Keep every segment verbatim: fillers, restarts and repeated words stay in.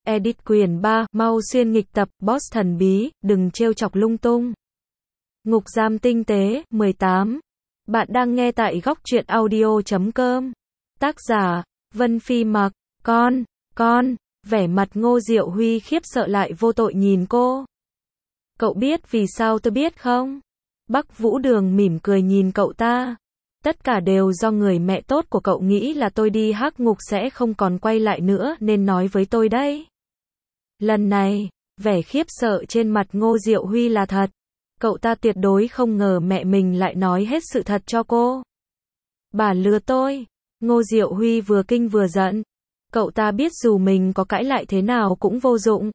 Edit quyển ba, mau xuyên nghịch tập, boss thần bí, đừng trêu chọc lung tung. Ngục giam tinh tế, mười tám. Bạn đang nghe tại góc truyện audio chấm com. Tác giả, Vân Phi Mặc. Con, con, vẻ mặt Ngô Diệu Huy khiếp sợ lại vô tội nhìn cô. Cậu biết vì sao tôi biết không? Bắc Vũ Đường mỉm cười nhìn cậu ta. Tất cả đều do người mẹ tốt của cậu nghĩ là tôi đi hắc ngục sẽ không còn quay lại nữa nên nói với tôi đấy. Lần này, vẻ khiếp sợ trên mặt Ngô Diệu Huy là thật. Cậu ta tuyệt đối không ngờ mẹ mình lại nói hết sự thật cho cô. Bà lừa tôi. Ngô Diệu Huy vừa kinh vừa giận. Cậu ta biết dù mình có cãi lại thế nào cũng vô dụng.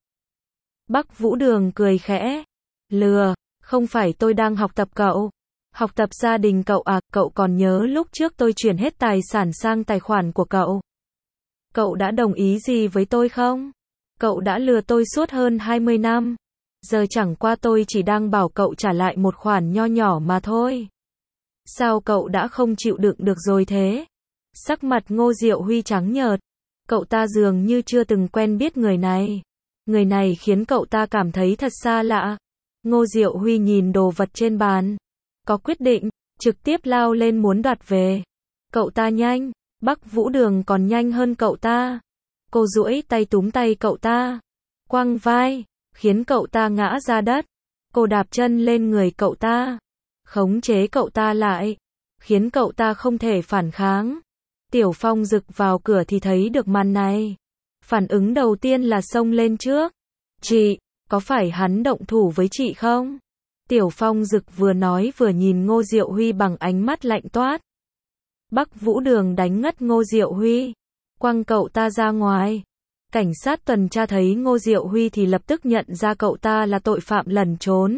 Bắc Vũ Đường cười khẽ. Lừa, không phải tôi đang học tập cậu. Học tập gia đình cậu à, cậu còn nhớ lúc trước tôi chuyển hết tài sản sang tài khoản của cậu. Cậu đã đồng ý gì với tôi không? Cậu đã lừa tôi suốt hơn hai mươi năm. Giờ chẳng qua tôi chỉ đang bảo cậu trả lại một khoản nho nhỏ mà thôi. Sao cậu đã không chịu đựng được rồi thế? Sắc mặt Ngô Diệu Huy trắng nhợt. Cậu ta dường như chưa từng quen biết người này. Người này khiến cậu ta cảm thấy thật xa lạ. Ngô Diệu Huy nhìn đồ vật trên bàn. Có quyết định, trực tiếp lao lên muốn đoạt về. Cậu ta nhanh, Bắc Vũ Đường còn nhanh hơn cậu ta. Cô duỗi tay túm tay cậu ta. Quăng vai, khiến cậu ta ngã ra đất. Cô đạp chân lên người cậu ta. Khống chế cậu ta lại. Khiến cậu ta không thể phản kháng. Tiểu Phong rực vào cửa thì thấy được màn này. Phản ứng đầu tiên là xông lên trước. Chị, có phải hắn động thủ với chị không? Tiểu Phong rực vừa nói vừa nhìn Ngô Diệu Huy bằng ánh mắt lạnh toát. Bắc Vũ Đường đánh ngất Ngô Diệu Huy. Quăng cậu ta ra ngoài. Cảnh sát tuần tra thấy Ngô Diệu Huy thì lập tức nhận ra cậu ta là tội phạm lẩn trốn.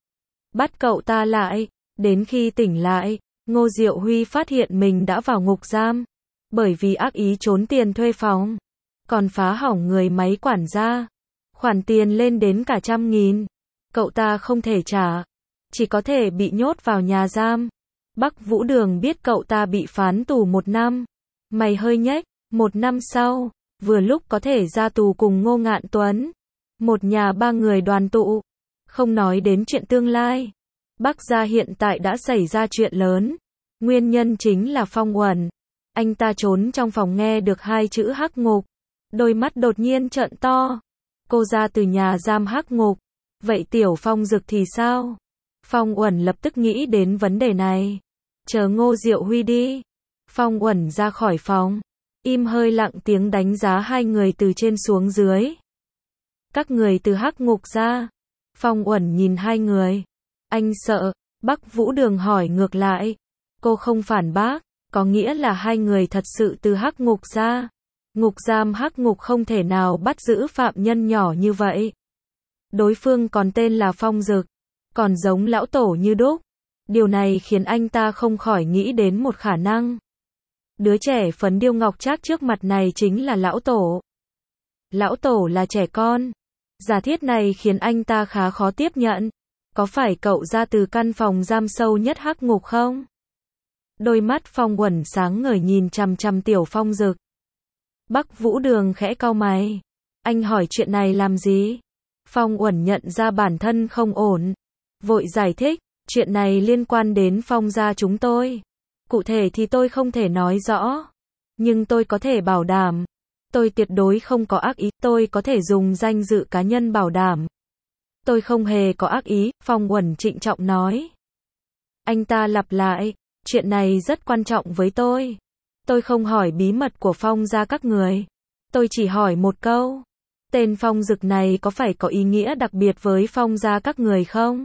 Bắt cậu ta lại. Đến khi tỉnh lại, Ngô Diệu Huy phát hiện mình đã vào ngục giam. Bởi vì ác ý trốn tiền thuê phòng. Còn phá hỏng người máy quản gia. Khoản tiền lên đến cả trăm nghìn. Cậu ta không thể trả. Chỉ có thể bị nhốt vào nhà giam. Bắc Vũ Đường biết cậu ta bị phán tù một năm. Mày hơi nhếch. Một năm sau, vừa lúc có thể ra tù cùng Ngô Ngạn Tuấn. Một nhà ba người đoàn tụ. Không nói đến chuyện tương lai. Bắc gia hiện tại đã xảy ra chuyện lớn. Nguyên nhân chính là Phong Uẩn. Anh ta trốn trong phòng nghe được hai chữ hắc ngục. Đôi mắt đột nhiên trợn to. Cô ra từ nhà giam hắc ngục. Vậy Tiểu Phong rực thì sao? Phong Uẩn lập tức nghĩ đến vấn đề này. Chờ Ngô Diệu Huy đi. Phong Uẩn ra khỏi phòng. Im hơi lặng tiếng đánh giá hai người từ trên xuống dưới. Các người từ hắc ngục ra. Phong Uẩn nhìn hai người. Anh sợ. Bắc Vũ Đường hỏi ngược lại. Cô không phản bác. Có nghĩa là hai người thật sự từ hắc ngục ra. Ngục giam hắc ngục không thể nào bắt giữ phạm nhân nhỏ như vậy. Đối phương còn tên là Phong Dực. Còn giống lão tổ như đúc. Điều này khiến anh ta không khỏi nghĩ đến một khả năng. Đứa trẻ phấn điêu ngọc trác trước mặt này chính là lão tổ. Lão tổ là trẻ con. Giả thiết này khiến anh ta khá khó tiếp nhận. Có phải cậu ra từ căn phòng giam sâu nhất hắc ngục không? Đôi mắt Phong Uẩn sáng ngời nhìn chằm chằm Tiểu Phong Dực. Bắc Vũ Đường khẽ cau mày. Anh hỏi chuyện này làm gì? Phong Uẩn nhận ra bản thân không ổn. Vội giải thích, chuyện này liên quan đến Phong gia chúng tôi. Cụ thể thì tôi không thể nói rõ. Nhưng tôi có thể bảo đảm. Tôi tuyệt đối không có ác ý, tôi có thể dùng danh dự cá nhân bảo đảm. Tôi không hề có ác ý, Phong Uẩn trịnh trọng nói. Anh ta lặp lại, chuyện này rất quan trọng với tôi. Tôi không hỏi bí mật của Phong gia các người. Tôi chỉ hỏi một câu. Tên Phong Dực này có phải có ý nghĩa đặc biệt với Phong gia các người không?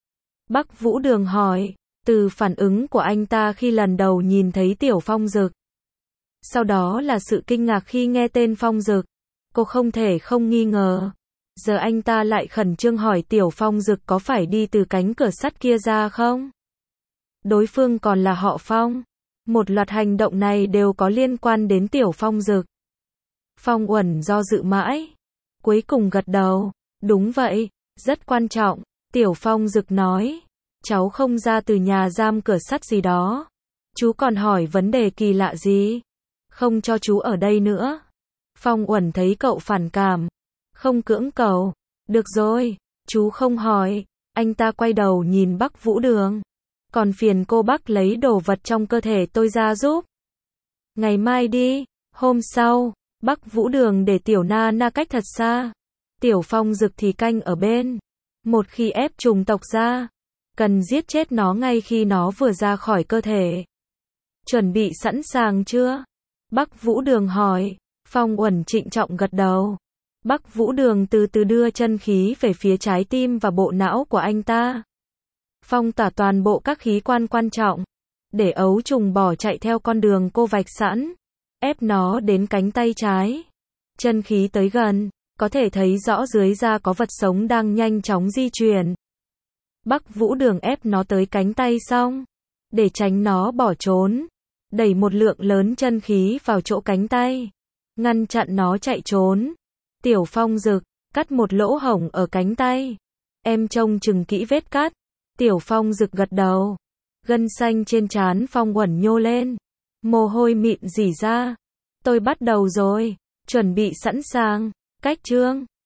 Bắc Vũ Đường hỏi, từ phản ứng của anh ta khi lần đầu nhìn thấy Tiểu Phong Dực. Sau đó là sự kinh ngạc khi nghe tên Phong Dực. Cô không thể không nghi ngờ. Giờ anh ta lại khẩn trương hỏi Tiểu Phong Dực có phải đi từ cánh cửa sắt kia ra không? Đối phương còn là họ Phong. Một loạt hành động này đều có liên quan đến Tiểu Phong Dực. Phong Uẩn do dự mãi. Cuối cùng gật đầu. Đúng vậy, rất quan trọng. Tiểu Phong Dực nói. Cháu không ra từ nhà giam cửa sắt gì đó. Chú còn hỏi vấn đề kỳ lạ gì? Không cho chú ở đây nữa. Phong Uẩn thấy cậu phản cảm. Không cưỡng cầu. Được rồi, chú không hỏi. Anh ta quay đầu nhìn Bắc Vũ Đường. Còn phiền cô bác lấy đồ vật trong cơ thể tôi ra giúp. Ngày mai đi. Hôm sau, Bắc Vũ Đường để Tiểu Na Na cách thật xa. Tiểu Phong Dực thì canh ở bên. Một khi ép trùng tộc ra, cần giết chết nó ngay khi nó vừa ra khỏi cơ thể. Chuẩn bị sẵn sàng chưa? Bắc Vũ Đường hỏi. Phong Uẩn trịnh trọng gật đầu. Bắc Vũ Đường từ từ đưa chân khí về phía trái tim và bộ não của anh ta. Phong tỏa toàn bộ các khí quan quan trọng. Để ấu trùng bỏ chạy theo con đường cô vạch sẵn. Ép nó đến cánh tay trái. Chân khí tới gần, có thể thấy rõ dưới da có vật sống đang nhanh chóng di chuyển. Bắc Vũ Đường ép nó tới cánh tay xong. Để tránh nó bỏ trốn. Đẩy một lượng lớn chân khí vào chỗ cánh tay. Ngăn chặn nó chạy trốn. Tiểu Phong Dực, cắt một lỗ hổng ở cánh tay. Em trông chừng kỹ vết cắt. Tiểu Phong Dực gật đầu. Gân xanh trên trán Phong Uẩn nhô lên. Mồ hôi mịn rỉ ra. Tôi bắt đầu rồi. Chuẩn bị sẵn sàng. Cách chương.